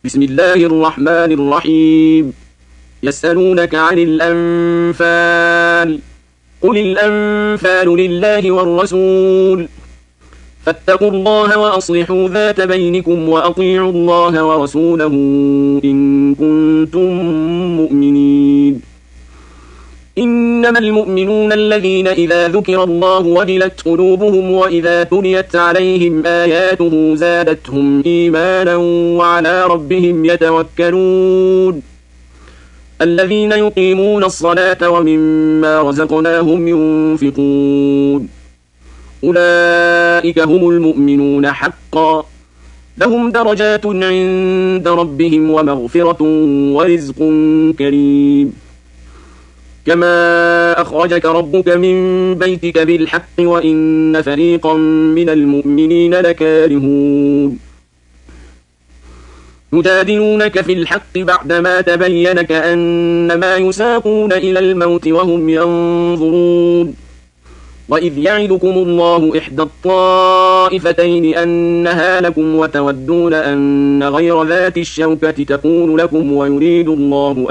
بسم الله الرحمن الرحيم. يسألونك عن الأنفال، قل الأنفال لله والرسول، فاتقوا الله وأصلحوا ذات بينكم وأطيعوا الله ورسوله إن كنتم مؤمنين. إنما المؤمنون الذين إذا ذكر الله وجلت قلوبهم وإذا تليت عليهم آياته زادتهم إيمانا وعلى ربهم يتوكلون. الذين يقيمون الصلاة ومما رزقناهم ينفقون، أولئك هم المؤمنون حقا، لهم درجات عند ربهم ومغفرة ورزق كريم. كما أخرجك ربك من بيتك بالحق وإن فريقا من المؤمنين لكارهون. يجادلونك في الحق بعدما تبين كأنما يساقون إلى الموت وهم ينظرون. وإذ يعدكم الله إحدى الطائفتين أنها لكم وتودون أن غير ذات الشوكة تكون لكم ويريد الله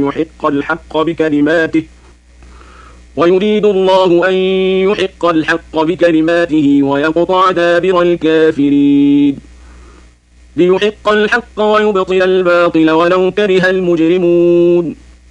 أن يحق الحق بكلماته ويقطع دابر الكافرين، ليحق الحق ويبطل الباطل ولو كره المجرمون.